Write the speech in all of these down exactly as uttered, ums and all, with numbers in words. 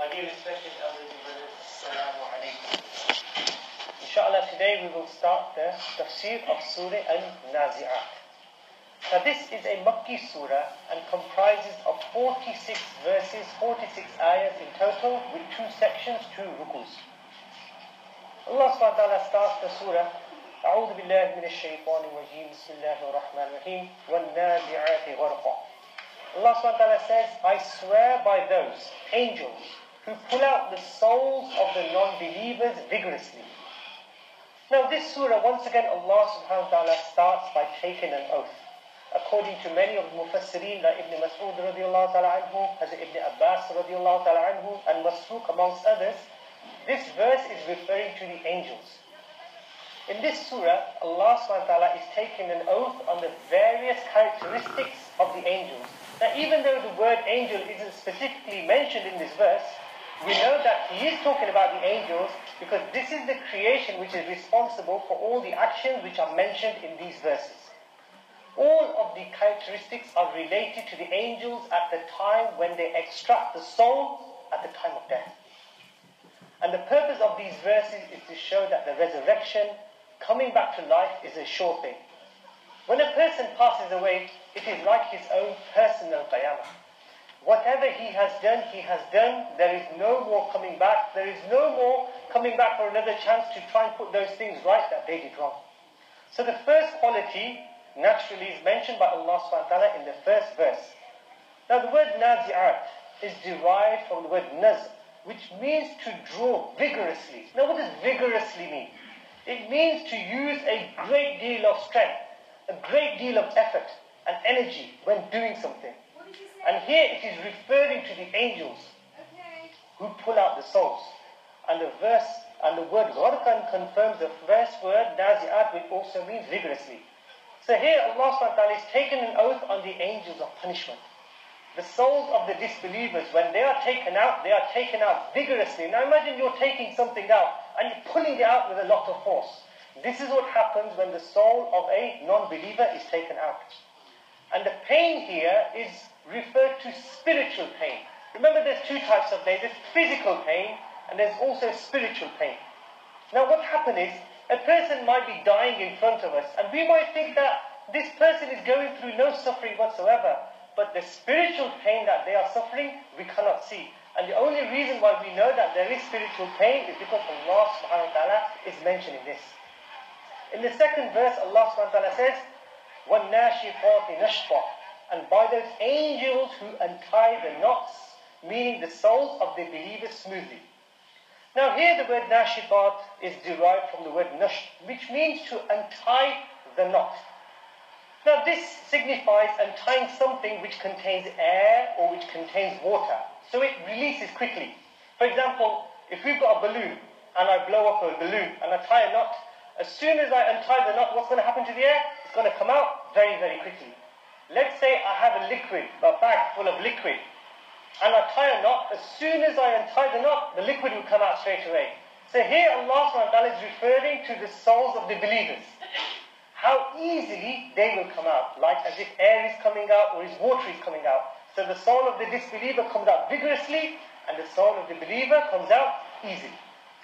My dear respected elders and brothers, Assalamu alaikum. Inshallah, today we will start the tafsir of Surah Al-Nazi'at. Now this is a Makki surah and comprises of forty-six verses, forty-six ayahs in total, with two sections, two rukus. Allah subhanahu wa ta'ala starts the surah, أعوذ بالله من الشيطان الرجيم بسم الله الرحمن الرحيم والنازعات غرقا. Allah subhanahu wa ta'ala says, I swear by those angels who pull out the souls of the non-believers vigorously. Now this surah, once again, Allah subhanahu wa ta'ala starts by taking an oath. According to many of the Mufassirin, like Ibn Mas'ud radiallahu ta'ala anhu, Hazrat Ibn Abbas radiallahu ta'ala anhu, and Masruq amongst others, this verse is referring to the angels. In this surah, Allah subhanahu wa ta'ala is taking an oath on the various characteristics of the angels. Now even though the word angel isn't specifically mentioned in this verse, we know that he is talking about the angels because this is the creation which is responsible for all the actions which are mentioned in these verses. All of the characteristics are related to the angels at the time when they extract the soul at the time of death. And the purpose of these verses is to show that the resurrection, coming back to life, is a sure thing. When a person passes away, it is like his own personal qiyamah. Whatever he has done, he has done. There is no more coming back. There is no more coming back for another chance to try and put those things right that they did wrong. So the first quality, naturally, is mentioned by Allah subhanahu wa ta'ala in the first verse. Now the word nazi'at is derived from the word naz, which means to draw vigorously. Now what does vigorously mean? It means to use a great deal of strength, a great deal of effort and energy when doing something. And here it is referring to the angels okay. who pull out the souls. And the verse and the word gharqan confirms the first word, nazi'at, which also means vigorously. So here Allah subhanahu wa ta'ala is taking an oath on the angels of punishment. The souls of the disbelievers, when they are taken out, they are taken out vigorously. Now imagine you're taking something out and you're pulling it out with a lot of force. This is what happens when the soul of a non-believer is taken out. And the pain here is referred to spiritual pain. Remember, there's two types of pain. There's physical pain and there's also spiritual pain. Now what happens is, a person might be dying in front of us and we might think that this person is going through no suffering whatsoever. But the spiritual pain that they are suffering, we cannot see. And the only reason why we know that there is spiritual pain is because Allah subhanahu wa ta'ala is mentioning this. In the second verse, Allah subhanahu wa ta'ala says, وَالنَّاشِفَاتِ نَشْطًا. And by those angels who untie the knots, meaning the souls of the believers smoothly. Now here the word nashifat is derived from the word nasht, which means to untie the knot. Now this signifies untying something which contains air or which contains water, so it releases quickly. For example, if we've got a balloon and I blow up a balloon and I tie a knot, as soon as I untie the knot, what's going to happen to the air? It's going to come out very, very quickly. Let's say I have a liquid, a bag full of liquid, and I tie a knot. As soon as I untie the knot, the liquid will come out straight away. So here Allah subhanahu wa ta'ala is referring to the souls of the believers. How easily they will come out, like as if air is coming out or as water is coming out. So the soul of the disbeliever comes out vigorously, and the soul of the believer comes out easily.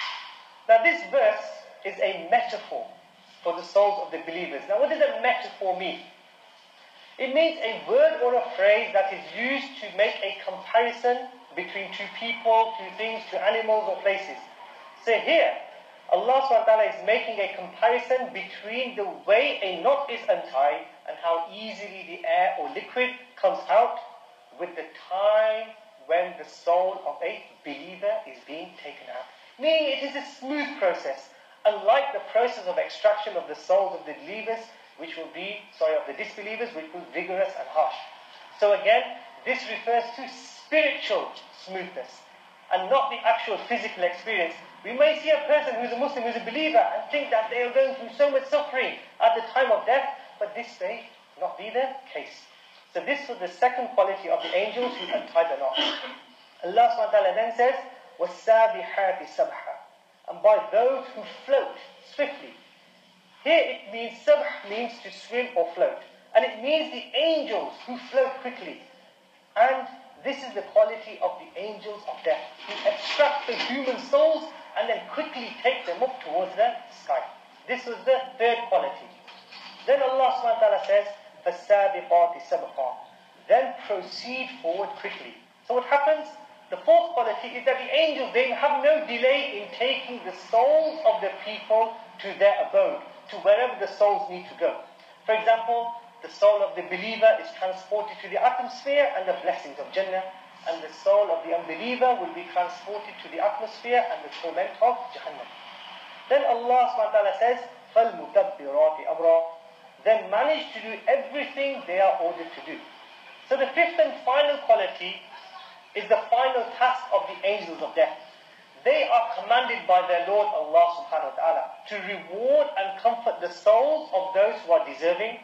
Now this verse is a metaphor for the souls of the believers. Now what does a metaphor mean? It means a word or a phrase that is used to make a comparison between two people, two things, two animals or places. So here, Allah subhanahu wa ta'ala is making a comparison between the way a knot is untied and how easily the air or liquid comes out with the time when the soul of a believer is being taken out. Meaning it is a smooth process, unlike the process of extraction of the souls of the believers, which will be, sorry, of the disbelievers, which will be vigorous and harsh. So again, this refers to spiritual smoothness and not the actual physical experience. We may see a person who's a Muslim, who's a believer, and think that they are going through so much suffering at the time of death, but this may not be the case. So this was the second quality of the angels who untied the knot. Allah subhanahu wa ta'ala then says, وَالسَّابِحَاتِ سَبْحًا. And by those who float swiftly. Here it means, sabh means to swim or float. And it means the angels who float quickly. And This is the quality of the angels of death, who extract the human souls and then quickly take them up towards the sky. This was the third quality. Then Allah subhanahu wa ta'ala says, فَالسَّابِقَاتِ سَبْقًا. Then proceed forward quickly. So what happens? The fourth quality is that the angels, they have no delay in taking the souls of the people to their abode, to wherever the souls need to go. For example, the soul of the believer is transported to the atmosphere and the blessings of Jannah, and the soul of the unbeliever will be transported to the atmosphere and the torment of Jahannam. Then Allah subhanahu wa ta'ala says, فَالْمُدَبِّرَاتِ أَمْرًا. Then manage to do everything they are ordered to do. So the fifth and final quality is the final task of the angels of death. They are commanded by their Lord Allah subhanahu wa ta'ala to reward and comfort the souls of those who are deserving,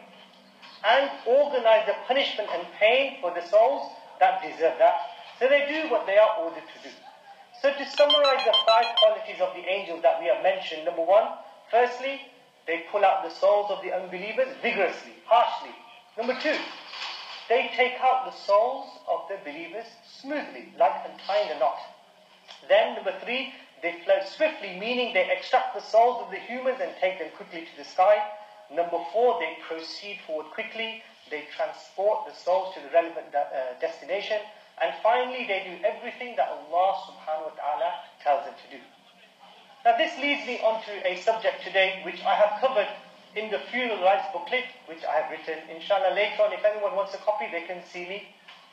and organize the punishment and pain for the souls that deserve that. So they do what they are ordered to do. So to summarize the five qualities of the angels that we have mentioned, number one, firstly, they pull out the souls of the unbelievers vigorously, harshly. Number two, they take out the souls of the believers smoothly, like untying a knot. Then, number three, they float swiftly, meaning they extract the souls of the humans and take them quickly to the sky. Number four, they proceed forward quickly. They transport the souls to the relevant uh, destination. And finally, they do everything that Allah subhanahu wa ta'ala tells them to do. Now, this leads me on to a subject today, which I have covered in the funeral rites booklet, which I have written. Inshallah, later on, if anyone wants a copy, they can see me.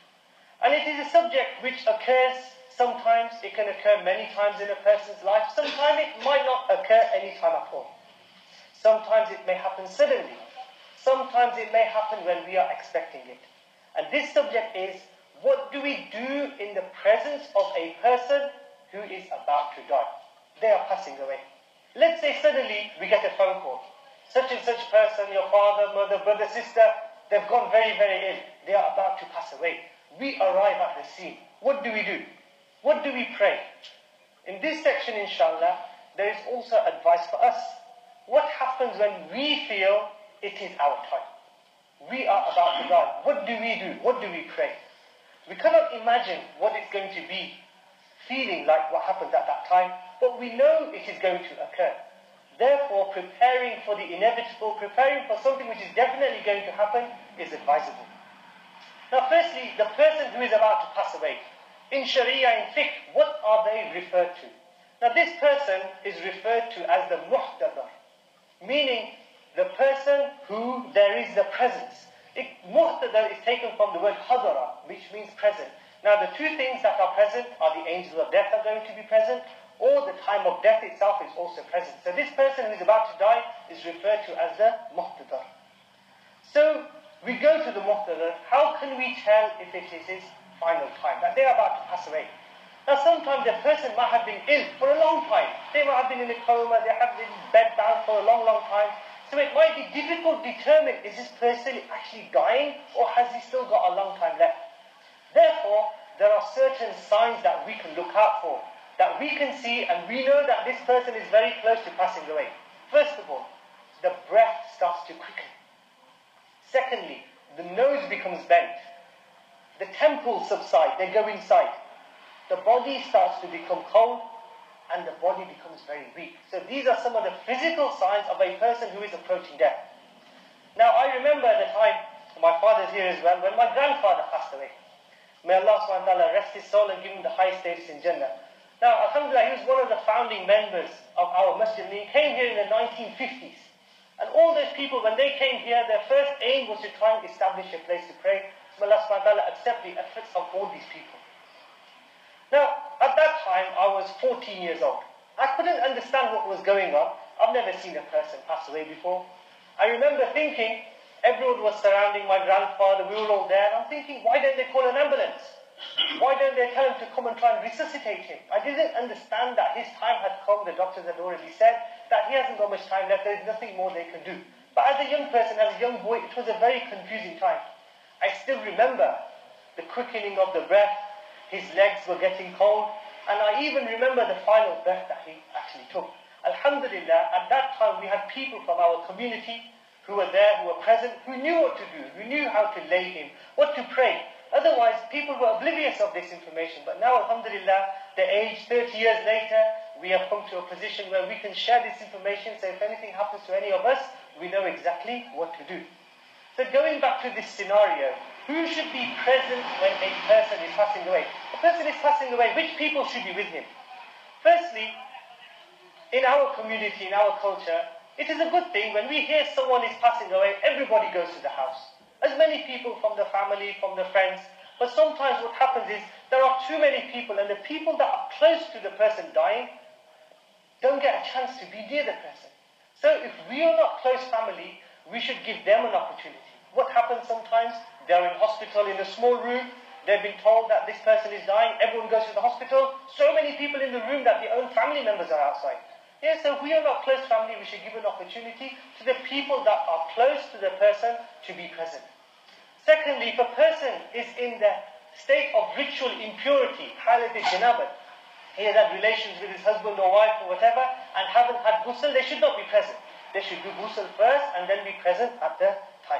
And it is a subject which occurs sometimes. It can occur many times in a person's life. Sometimes it might not occur any time at all. Sometimes it may happen suddenly. Sometimes it may happen when we are expecting it. And this subject is, what do we do in the presence of a person who is about to die? They are passing away. Let's say suddenly we get a phone call. Such and such person, your father, mother, brother, sister, they've gone very, very ill. They are about to pass away. We arrive at the scene. What do we do? What do we pray? In this section, inshallah, there is also advice for us. What happens when we feel it is our time? We are about to die. What do we do? What do we pray? We cannot imagine what it's going to be feeling like what happens at that time, but we know it is going to occur. Therefore, preparing for the inevitable, preparing for something which is definitely going to happen is advisable. Now, firstly, the person who is about to pass away. In Sharia, in fiqh, what are they referred to? Now, this person is referred to as the muhtadar, meaning the person who there is the presence. It, muhtadar is taken from the word hadara, which means present. Now, the two things that are present are the angels of death are going to be present, or the time of death itself is also present. So this person who is about to die is referred to as the muhtadar. So we go to the muhtadar. How can we tell if it is his final time, that they are about to pass away? Now sometimes the person might have been ill for a long time. They might have been in a coma, they have been bedbound for a long, long time. So it might be difficult to determine, is this person actually dying or has he still got a long time left? Therefore, there are certain signs that we can look out for, that we can see, and we know that this person is very close to passing away. First of all, the breath starts to quicken. Secondly, the nose becomes bent. The temples subside, they go inside. The body starts to become cold, and the body becomes very weak. So these are some of the physical signs of a person who is approaching death. Now, I remember at the time, my father's here as well, when my grandfather passed away. May Allah subhanahu wa ta'ala rest his soul and give him the highest status in Jannah. Now, alhamdulillah, he was one of the founding members of our masjid. He came here in the nineteen fifties. And all those people, when they came here, their first aim was to try and establish a place to pray. May Allah subhanahu wa ta'ala accept the efforts of all these people. Now, at that time, I was fourteen years old. I couldn't understand what was going on. I've never seen a person pass away before. I remember thinking, everyone was surrounding my grandfather, we were all there, and I'm thinking, why don't they call an ambulance? Why don't they tell him to come and try and resuscitate him? I didn't understand that his time had come. The doctors had already said that he hasn't got much time left, there is nothing more they can do. But as a young person, as a young boy, it was a very confusing time. I still remember the quickening of the breath, his legs were getting cold, and I even remember the final breath that he actually took. Alhamdulillah, at that time we had people from our community who were there, who were present, who knew what to do, who knew how to lay him, what to pray. Otherwise, people were oblivious of this information. But now, alhamdulillah, the age, thirty years later, we have come to a position where we can share this information, so if anything happens to any of us, we know exactly what to do. So going back to this scenario, who should be present when a person is passing away? A person is passing away, which people should be with him? Firstly, in our community, in our culture, it is a good thing when we hear someone is passing away, everybody goes to the house. As many people from the family, from the friends. But sometimes what happens is there are too many people, and the people that are close to the person dying don't get a chance to be near the person. So if we are not close family, we should give them an opportunity. What happens sometimes? They're in hospital in a small room. They've been told that this person is dying. Everyone goes to the hospital. So many people in the room that their own family members are outside. Yeah, so if we are not close family, we should give an opportunity to the people that are close to the person to be present. Secondly, if a person is in the state of ritual impurity, halat al-janabat, he has had relations with his husband or wife or whatever, and haven't had ghusl, they should not be present. They should do ghusl first and then be present at the time.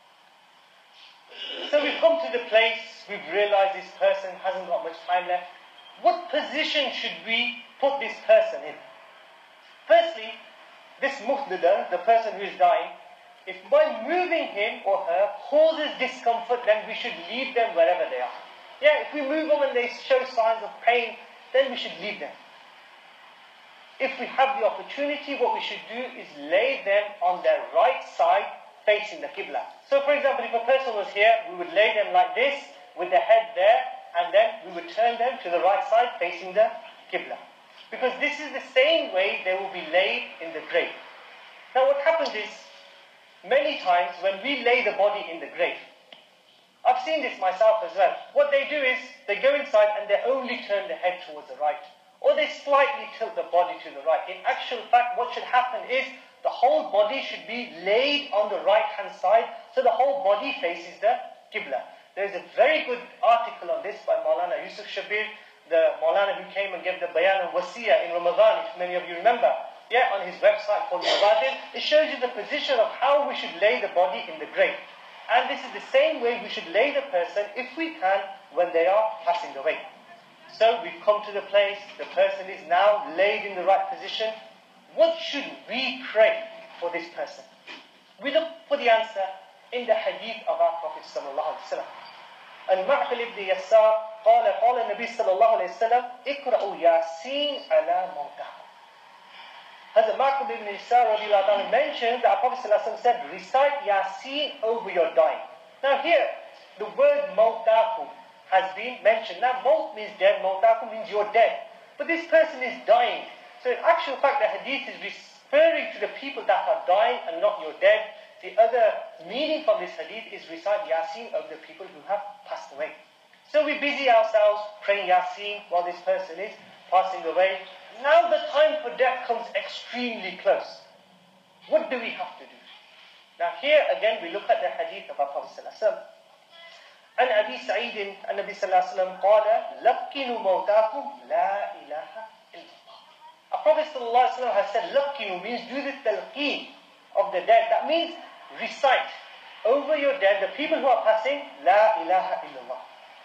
So we've come to the place, we've realized this person hasn't got much time left. What position should we put this person in? Firstly, this muhtadar, the person who is dying, if by moving him or her causes discomfort, then we should leave them wherever they are. Yeah, if we move them and they show signs of pain, then we should leave them. If we have the opportunity, what we should do is lay them on their right side facing the Qibla. So for example, if a person was here, we would lay them like this with the head there, and then we would turn them to the right side facing the Qibla. Because this is the same way they will be laid in the grave. Now what happens is, many times when we lay the body in the grave, I've seen this myself as well. What they do is, they go inside and they only turn the head towards the right. Or they slightly tilt the body to the right. In actual fact, what should happen is, the whole body should be laid on the right-hand side, so the whole body faces the Qibla. There's a very good article on this by Maulana Yusuf Shabir, the Maulana who came and gave the Bayan al-Wasiyah in Ramadan, if many of you remember. Yeah, on his website called Mubadil, it shows you the position of how we should lay the body in the grave. And this is the same way we should lay the person, if we can, when they are passing away. So we've come to the place, the person is now laid in the right position. What should we pray for this person? We look for the answer in the hadith of our Prophet sallallahu alaihi wasallam. And Ma'qil ibn Yasar قال قال النبي صلى الله عليه وسلم اقرأوا ياسين على موتاكم. Hazrat Ma'qil ibn Yasar radiallahu anhu mentioned that our Prophet sallallahu alaihi wasallam said, recite Yasin over your dying. Now here, the word mawtakum has been mentioned. Now maut means dead, mawtakum means you're dead. But this person is dying. So in actual fact, the hadith is referring to the people that are dying and not you're dead. The other meaning from this hadith is recite Yasin over the people who have passed away. So we busy ourselves praying Yasin while this person is passing away. Now the time for death comes extremely close. What do we have to do? Now here again we look at the hadith of our Prophet sallallahu alaihi wasallam. عن أبي سعيد النبي صلى الله عليه وسلم قال لقنوا موتاكم لا إله إلا الله. Our Prophet sallallahu alaihi wasallam has said لقنوا means do the talqeen of the dead. That means recite over your dead, the people who are passing, لا إله إلا الله.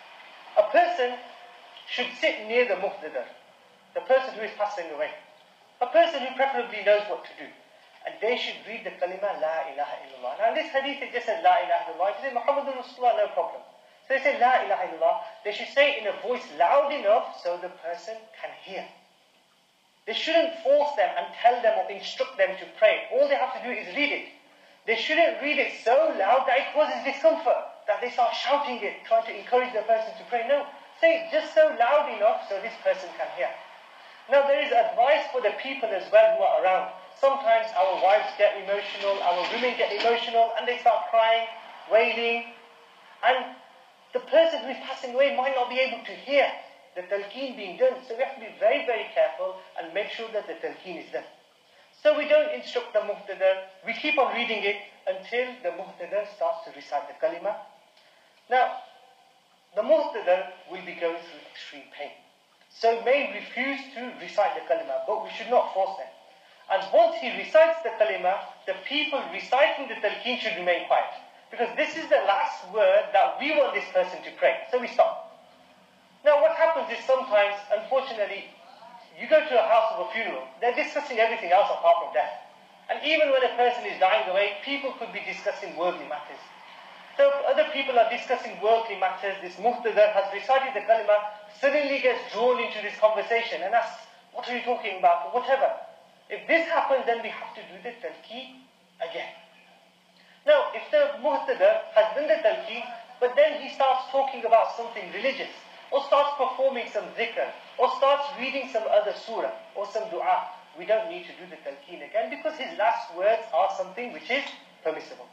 A person should sit near the muhtadar, the person who is passing away. A person who preferably knows what to do. And they should read the kalima, La ilaha illallah. Now in this hadith it just says, La ilaha illallah. If you say Muhammadur Rasulullah, no problem. So they say, La ilaha illallah. They should say it in a voice loud enough so the person can hear. They shouldn't force them and tell them or instruct them to pray. All they have to do is read it. They shouldn't read it so loud that it causes discomfort, that they start shouting it, trying to encourage the person to pray. No, say it just so loud enough so this person can hear. Now there is advice for the people as well who are around. Sometimes our wives get emotional, our women get emotional, and they start crying, wailing. And the person who is passing away might not be able to hear the talqeen being done. So we have to be very, very careful and make sure that the talqeen is done. So we don't instruct the muhtadar. We keep on reading it until the muhtadar starts to recite the kalima. Now, the muhtadar will be going through extreme pain. So may refuse to recite the kalima, but we should not force them. And once he recites the kalima, the people reciting the talqeen should remain quiet. Because this is the last word that we want this person to pray. So we stop. Now what happens is sometimes, unfortunately, you go to a house of a funeral, they're discussing everything else apart from death. And even when a person is dying away, people could be discussing worldly matters. So if other people are discussing worldly matters, this muhtadar has recited the kalima, suddenly gets drawn into this conversation and asks, what are you talking about, or whatever. If this happens, then we have to do the talqeen again. Now, if the muhtadar has done the talqeen, but then he starts talking about something religious, or starts performing some dhikr, or starts reading some other surah, or some dua, we don't need to do the talqeen again, because his last words are something which is permissible.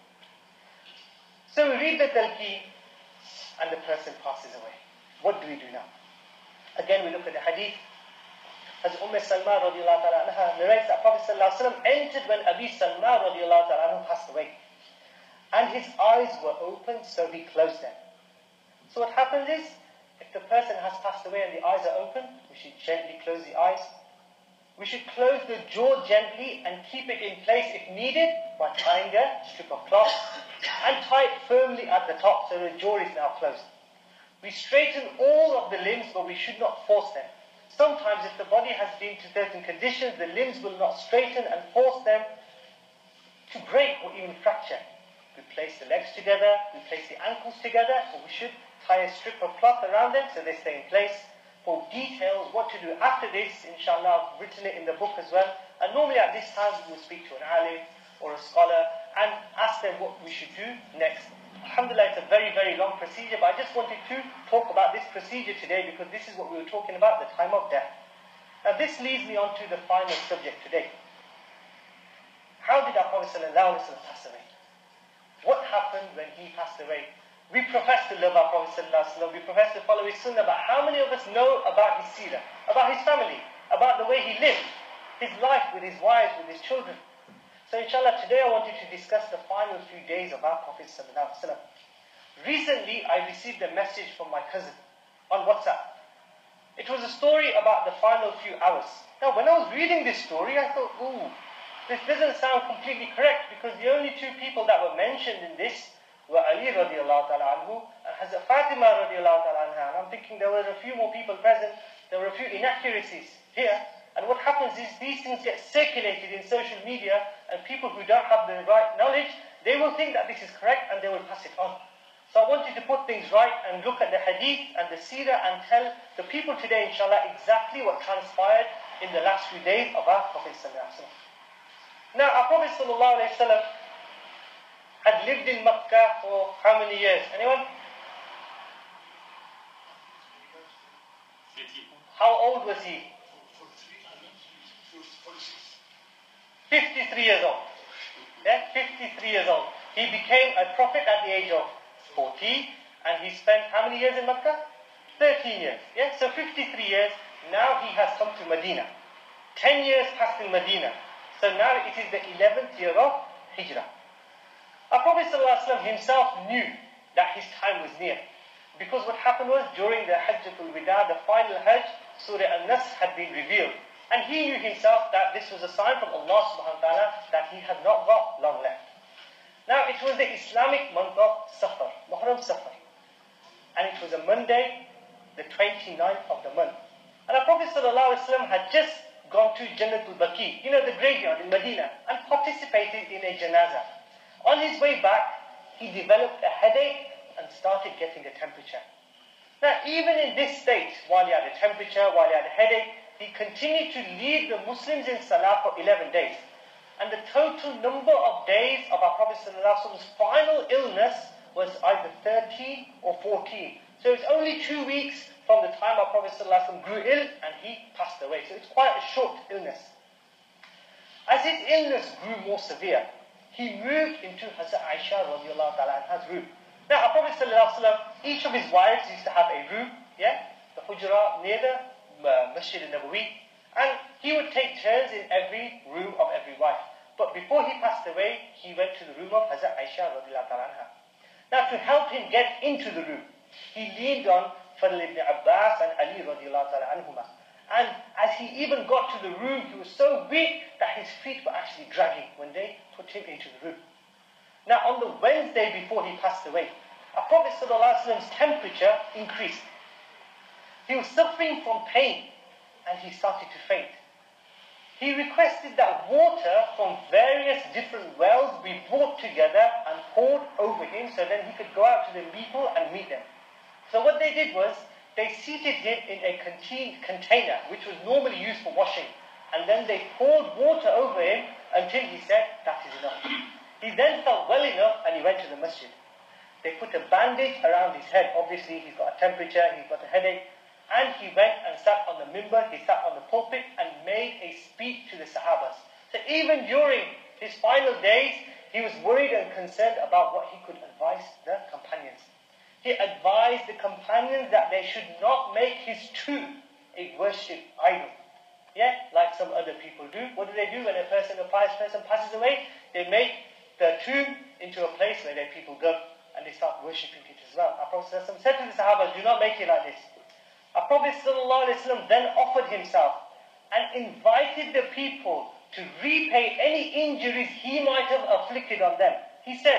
So we read the talqeen, and the person passes away. What do we do now? Again, we look at the hadith. As Umm Salma radiallahu ta'ala anha narrates that Prophet sallallahu alaihi wasallam entered when Abi Salma radiallahu ta'ala anhu passed away. And his eyes were open, so he closed them. So what happens is, if the person has passed away and the eyes are open, we should gently close the eyes. We should close the jaw gently and keep it in place if needed by tying a strip of cloth and tie it firmly at the top so the jaw is now closed. We straighten all of the limbs, but we should not force them. Sometimes if the body has been to certain conditions, the limbs will not straighten and force them to break or even fracture. We place the legs together, we place the ankles together, but we should tie a strip of cloth around them so they stay in place. For details, what to do after this, inshallah, I've written it in the book as well. And normally at this time we will speak to an alim or a scholar and ask them what we should do next. Alhamdulillah, it's a very, very long procedure, but I just wanted to talk about this procedure today because this is what we were talking about, the time of death. Now this leads me on to the final subject today. How did our Prophet ﷺ pass away? What happened when he passed away? We profess to love our Prophet ﷺ, we profess to follow his sunnah, but how many of us know about his seerah, about his family, about the way he lived, his life with his wives, with his children? So inshallah, today I wanted to discuss the final few days of our Prophet ﷺ. Recently, I received a message from my cousin on WhatsApp. It was a story about the final few hours. Now, when I was reading this story, I thought, ooh, this doesn't sound completely correct, because the only two people that were mentioned in this were Ali radiallahu ta'ala anhu and Hazrat Fatima radiallahu ta'ala anha. And I'm thinking there were a few more people present, there were a few inaccuracies here. And what happens is these things get circulated in social media, and people who don't have the right knowledge, they will think that this is correct and they will pass it on. So I wanted to put things right and look at the hadith and the seerah and tell the people today, inshallah, exactly what transpired in the last few days of our Prophet sallallahu alaihi wasallam. Now, our Prophet sallallahu alaihi wasallam had lived in Makkah for how many years? Anyone? How old was he? fifty-three years old. Yeah, fifty-three years old. He became a prophet at the age of forty, and he spent how many years in Makkah? thirteen years. Yeah, so fifty-three years. Now he has come to Medina. ten years passed in Medina. So now it is the eleventh year of Hijrah. Our Prophet ﷺ himself knew that his time was near. Because what happened was, during the Hajjatul Wida, the final Hajj, Surah An-Nasr had been revealed. And he knew himself that this was a sign from Allah subhanahu wa ta'ala that he had not got long left. Now it was the Islamic month of Safar, Muharram Safar. And it was a Monday, the twenty-ninth of the month. And our Prophet ﷺ had just gone to Jannatul Baqi, you know, the graveyard in Medina, and participated in a janazah. On his way back, he developed a headache and started getting a temperature. Now, even in this state, while he had a temperature, while he had a headache, he continued to lead the Muslims in Salah for eleven days. And the total number of days of our Prophet ﷺ's final illness was either thirteen or fourteen. So it's only two weeks from the time our Prophet ﷺ grew ill and he passed away. So it's quite a short illness. As his illness grew more severe, he moved into Hazrat Aisha radiallahu ta'ala anha's room. Now, our Prophet ﷺ, each of his wives used to have a room, yeah, the hujra near the uh, Masjid al-Nabawi, and he would take turns in every room of every wife. But before he passed away, he went to the room of Hazrat Aisha radiallahu ta'ala anha. Now, to help him get into the room, he leaned on Fadl ibn Abbas and Ali radiallahu ta'ala anhuma. And as he even got to the room, he was so weak that his feet were actually dragging when they put him into the room. Now on the Wednesday before he passed away, our Prophet ﷺ's temperature increased. He was suffering from pain and he started to faint. He requested that water from various different wells be brought together and poured over him so then he could go out to the people and meet them. So what they did was, they seated him in a container which was normally used for washing, and then they poured water over him until he said, that is enough. He then felt well enough and he went to the masjid. They put a bandage around his head. Obviously he's got a temperature, he's got a headache. And he went and sat on the mimbar, he sat on the pulpit and made a speech to the Sahabas. So even during his final days, he was worried and concerned about what he could advise the companions. He advised the companions that they should not make his tomb a worship idol. Yeah, like some other people do. What do they do when a person, a pious person passes away? They make the tomb into a place where their people go and they start worshipping it as well. Our Prophet ﷺ said to the Sahabas, do not make it like this. Our Prophet ﷺ then offered himself and invited the people to repay any injuries he might have afflicted on them. He said,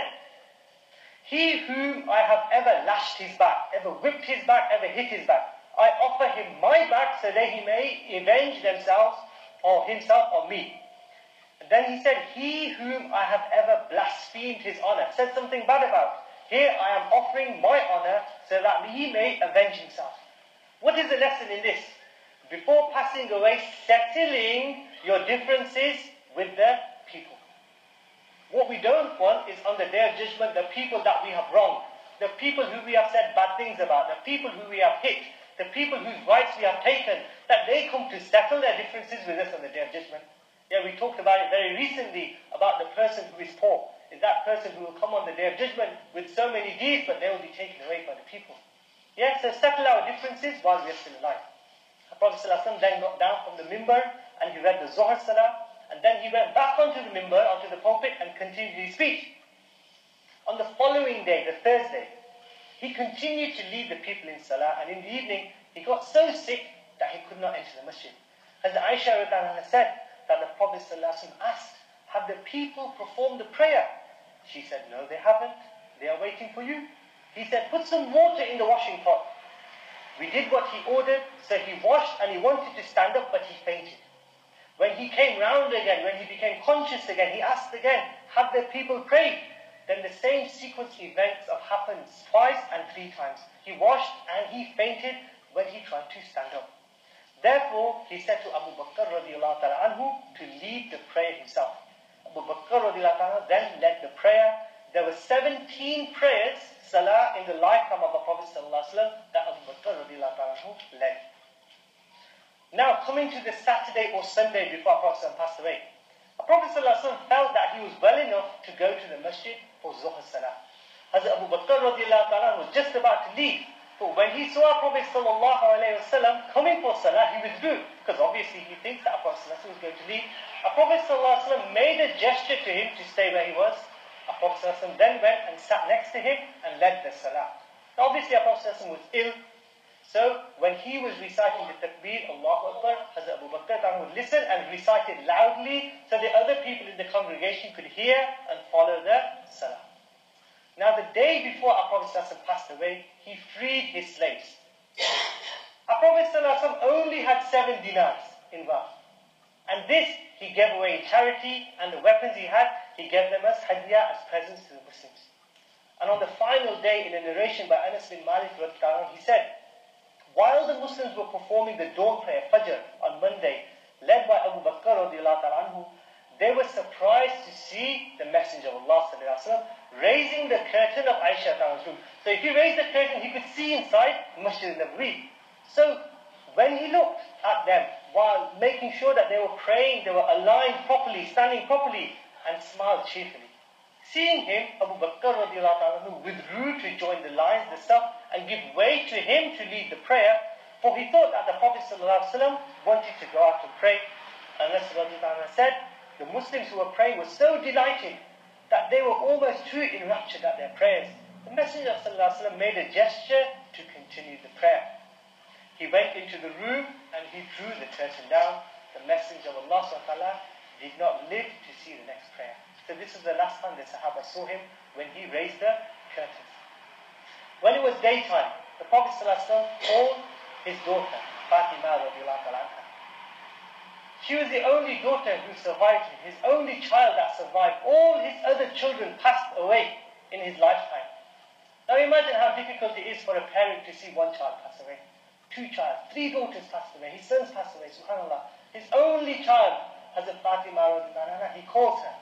he whom I have ever lashed his back, ever whipped his back, ever hit his back, I offer him my back so that he may avenge themselves or himself on me. And then he said, he whom I have ever blasphemed his honor, said something bad about, here I am offering my honor so that he may avenge himself. What is the lesson in this? Before passing away, settling your differences with the people. What we don't want is on the Day of Judgment, the people that we have wronged, the people who we have said bad things about, the people who we have hit, the people whose rights we have taken, that they come to settle their differences with us on the Day of Judgment. Yeah, we talked about it very recently, about the person who is poor. Is that person who will come on the Day of Judgment with so many deeds, but they will be taken away by the people. Yeah, so settle our differences while we are still alive. The Prophet ﷺ then got down from the mimbar and he read the Zuhr Salah, and then he went back onto the mimbar, onto the pulpit, and continued his speech. On the following day, the Thursday, he continued to lead the people in Salah, and in the evening, he got so sick that he could not enter the masjid. As Aisha said, that the Prophet ﷺ asked, have the people performed the prayer? She said, no, they haven't. They are waiting for you. He said, put some water in the washing pot. We did what he ordered, so he washed and he wanted to stand up, but he fainted. When he came round again, when he became conscious again, he asked again, have the people prayed? Then the same sequence events have happened twice and three times. He washed and he fainted when he tried to stand up. Therefore, he said to Abu Bakr radiallahu ta'ala anhu to lead the prayer himself. Abu Bakr radiallahu ta'ala then led the prayer. There were seventeen prayers, salah, in the lifetime of the Prophet sallallahu alaihi wasallam that Abu Bakr radiallahu ta'ala anhu led. Now, coming to the Saturday or Sunday before our Prophet passed away, the Prophet ﷺ felt that he was well enough to go to the masjid for Zuhr Salah. Hazrat Abu Bakr radiallahu ta'ala was just about to leave, but when he saw our Prophet ﷺ coming for Salah, he withdrew, because obviously he thinks that our Prophet ﷺ was going to leave. Our Prophet ﷺ made a gesture to him to stay where he was. Our Prophet ﷺ then went and sat next to him and led the Salah. Now obviously our Prophet ﷺ was ill, so when he was reciting the takbir, Allahu Akbar, Hazrat Abu Bakr would listen and recite it loudly so the other people in the congregation could hear and follow the salah. Now the day before our Prophet ﷺ passed away, he freed his slaves. Our Prophet ﷺ only had seven dinars in wealth. And this he gave away in charity, and the weapons he had, he gave them as hadiyah, as presents to the Muslims. And on the final day, in a narration by Anas bin Malik, he said, while the Muslims were performing the dawn prayer, Fajr, on Monday, led by Abu Bakr radiallahu ta'ala anhu, they were surprised to see the Messenger of Allah sallallahu alaihi wasallam raising the curtain of Aisha ta'ala's room. So if he raised the curtain, he could see inside Masjid al-Nabawi. So when he looked at them, while making sure that they were praying, they were aligned properly, standing properly, and smiled cheerfully. Seeing him, Abu Bakr radiallahu ta'ala anhu withdrew to join the lines, the saf, and give way to him to lead the prayer, for he thought that the Prophet ﷺ wanted to go out and pray. And Rasulullah said, the Muslims who were praying were so delighted that they were almost too enraptured at their prayers. The Messenger ﷺ made a gesture to continue the prayer. He went into the room and he drew the curtain down. The Messenger of Allah ﷺ did not live to see the next prayer. So this was the last time the Sahaba saw him, when he raised the curtains. When it was daytime, the Prophet ﷺ called his daughter, Fatima radiallahu anha. She was the only daughter who survived him, his only child that survived. All his other children passed away in his lifetime. Now imagine how difficult it is for a parent to see one child pass away. Two child, three daughters passed away, his sons passed away, subhanAllah. His only child, Hazrat Fatima radiallahu anha, he calls her.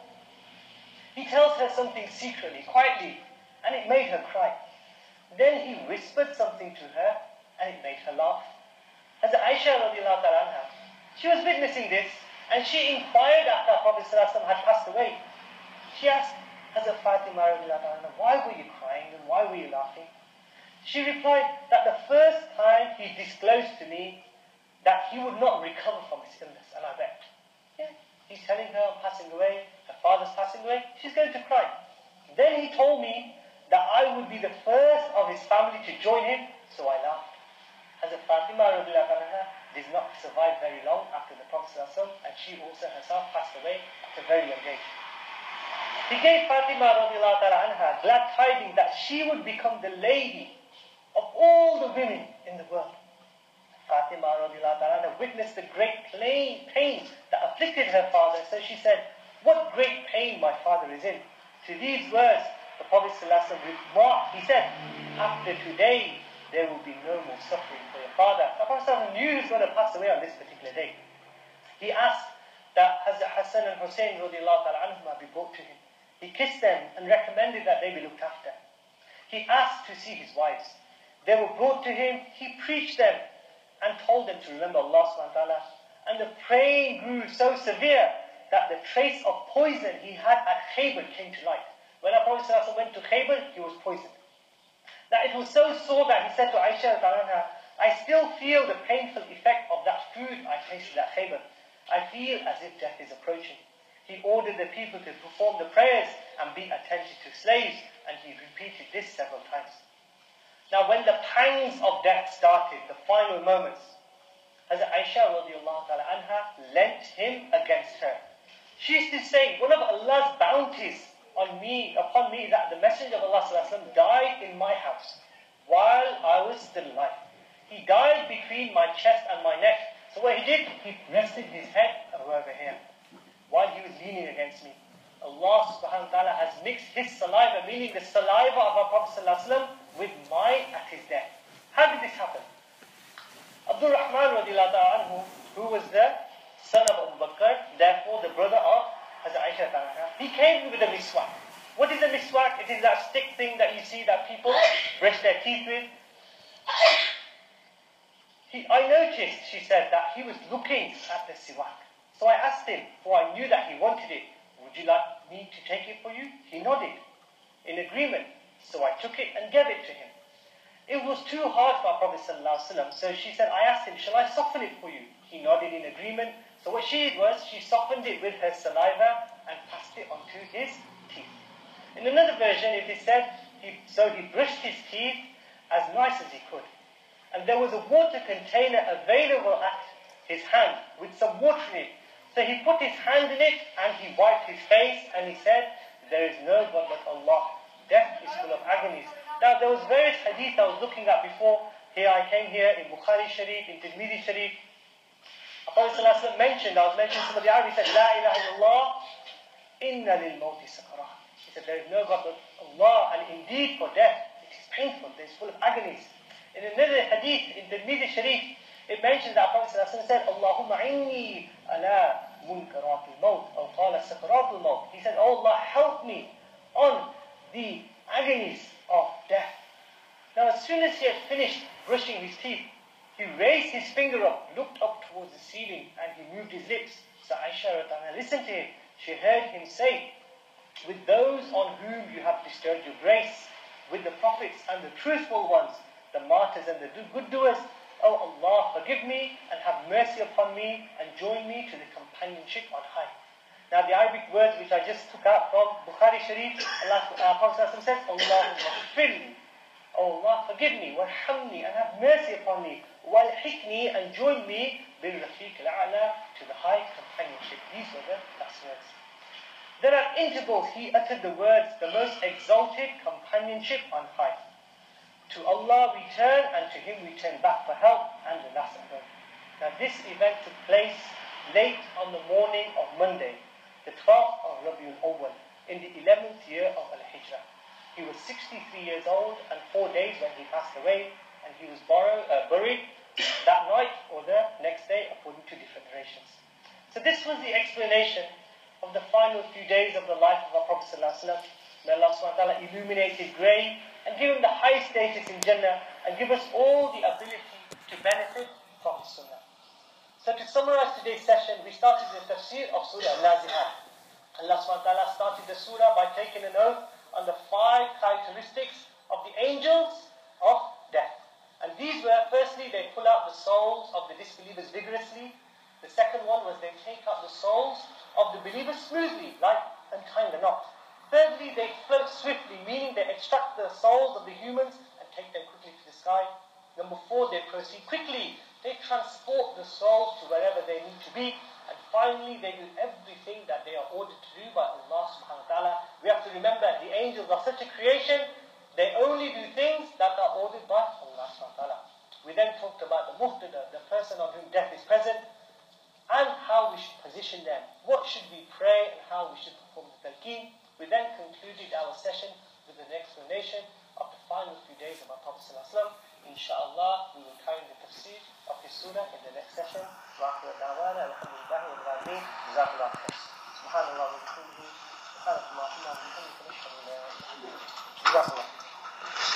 He tells her something secretly, quietly, and it made her cry. Then he whispered something to her, and it made her laugh. Hazrat Aisha radiallahu anha, she was witnessing this, and she inquired after Prophet ﷺ had passed away. She asked Hazrat Fatima radiallahu anha, why were you crying and why were you laughing? She replied that the first time he disclosed to me that he would not recover from his illness, and I wept. Yeah, he's telling her I'm passing away, her father's passing away, she's going to cry. Then he told me that I would be the first of his family to join him, so I laughed. Hazrat Fatima radiallahu anha did not survive very long after the Prophet ﷺ, and she also herself passed away at a very young age. He gave Fatima radiallahu anha glad tidings that she would become the lady of all the women in the world. Fatima radiallahu anha witnessed the great pain that afflicted her father, so she said, what great pain my father is in. To these words, the Prophet ﷺ remarked, he said, after today, there will be no more suffering for your father. The Prophet ﷺ knew he was going to pass away on this particular day. He asked that Hazrat Hassan and Hussein radiallahu anhuma be brought to him. He kissed them and recommended that they be looked after. He asked to see his wives. They were brought to him. He preached them and told them to remember Allah subhanahu wa ta'ala. And the pain grew so severe that the trace of poison he had at Khaybar came to light. When our Prophet ﷺ went to Khaybar, he was poisoned. Now it was so sore that he said to Aisha, I still feel the painful effect of that food I tasted at Khaybar. I feel as if death is approaching. He ordered the people to perform the prayers and be attentive to slaves, and he repeated this several times. Now when the pangs of death started, the final moments, Hazrat Aisha radiallahu ta'ala anha lent him against her. She used to say, one of Allah's bounties on me, upon me, that the Messenger of Allah sallallahu alaihi wasallam died in my house while I was still alive. He died between my chest and my neck. So what he did, he rested his head over here while he was leaning against me. Allah subhanahu wa ta'ala has mixed his saliva, meaning the saliva of our Prophet sallallahu alaihi wasallam, with mine at his death. How did this happen? Abdul Rahman radiallahu anhu, who was the son of Abu Bakr, therefore the brother of Hazrat Aisha ta'ala, he came with a miswak. What is a miswak? It is that stick thing that you see that people brush their teeth with. He, I noticed, she said, that he was looking at the siwak. So I asked him, for I knew that he wanted it, would you like me to take it for you? He nodded in agreement. So I took it and gave it to him. It was too hard for our Prophet ﷺ, so she said, I asked him, shall I soften it for you? He nodded in agreement. So what she did was, she softened it with her saliva and passed it onto his teeth. In another version, it is said, he, so he brushed his teeth as nice as he could. And there was a water container available at his hand with some water in it. So he put his hand in it and he wiped his face and he said, there is no God but Allah. Death is full of agonies. Now there was various hadith I was looking at before. Here I came here in Bukhari Sharif, in Tirmidhi Sharif. Prophet ﷺ mentioned, I was mentioning some of the Arabic, he said, La ilaha illallah, inna lil mawti sakarat. He said, there is no God but Allah, and indeed for death, it is painful, it is full of agonies. In another hadith, in Tirmidhi Sharif, it mentions that Prophet ﷺ said, Allahumma inni ala munkarat al-maut, or qala sakarat al-maut. He said, oh Allah, help me on the agonies of death. Now as soon as he had finished brushing his teeth, he raised his finger up, looked up towards the ceiling, and he moved his lips. So Aisha listened to him. She heard him say, with those on whom you have bestowed your grace, with the prophets and the truthful ones, the martyrs and the good doers, oh Allah, forgive me and have mercy upon me and join me to the companionship on high. Now the Arabic words which I just took out from Bukhari Sharif, Allah, uh, Prophet says, Allahumma firli, oh Allah, forgive me, warhamni, and have mercy upon me, walhiqni, and join me bil rafiq al-a'la, to the high companionship. These were the last words. Then at intervals he uttered the words, the most exalted companionship on high. To Allah we turn, and to Him we turn back for help, and the last of them. Now this event took place late on the morning of Monday, the twelfth of Rabiul Awwal, in the eleventh year of Al-Hijrah. He was sixty-three years old and four days when he passed away, and he was borrowed, uh, buried that night or the next day according to different narrations. So this was the explanation of the final few days of the life of our Prophet ﷺ. May Allah subhanahu wa ta'ala illuminate his grave and give him the highest status in Jannah and give us all the ability to benefit from his sunnah. So to summarize today's session, we started the tafsir of Surah Al-Nazi'at. Allah subhanahu wa ta'ala started the surah by taking an oath on the five characteristics of the angels of death. And these were, firstly, they pull out the souls of the disbelievers vigorously. The second one was they take out the souls of the believers smoothly, like untying the knot. Thirdly, they float swiftly, meaning they extract the souls of the humans and take them quickly to the sky. Number four, they proceed quickly. They transport the souls to wherever they need to be. And finally, they do everything that they are ordered to do by Allah subhanahu wa ta'ala. We have to remember, the angels are such a creation, they only do things that are ordered by Allah subhanahu wa ta'ala. We then talked about the muhtada, the person on whom death is present, and how we should position them. What should we pray and how we should perform the talqeen. We then concluded our session with an explanation of the final few days of our Prophet sallallahu alaihi wasallam. Inshallah, we will carry the tafsir of his surah in the next session. Wa akhiru da'wana alhamdulillahi rabbil alamin. Jazakallahu khair. Subhanallah wa bihamdihi. Subhanallah wa bihamdihi. Jazakallah.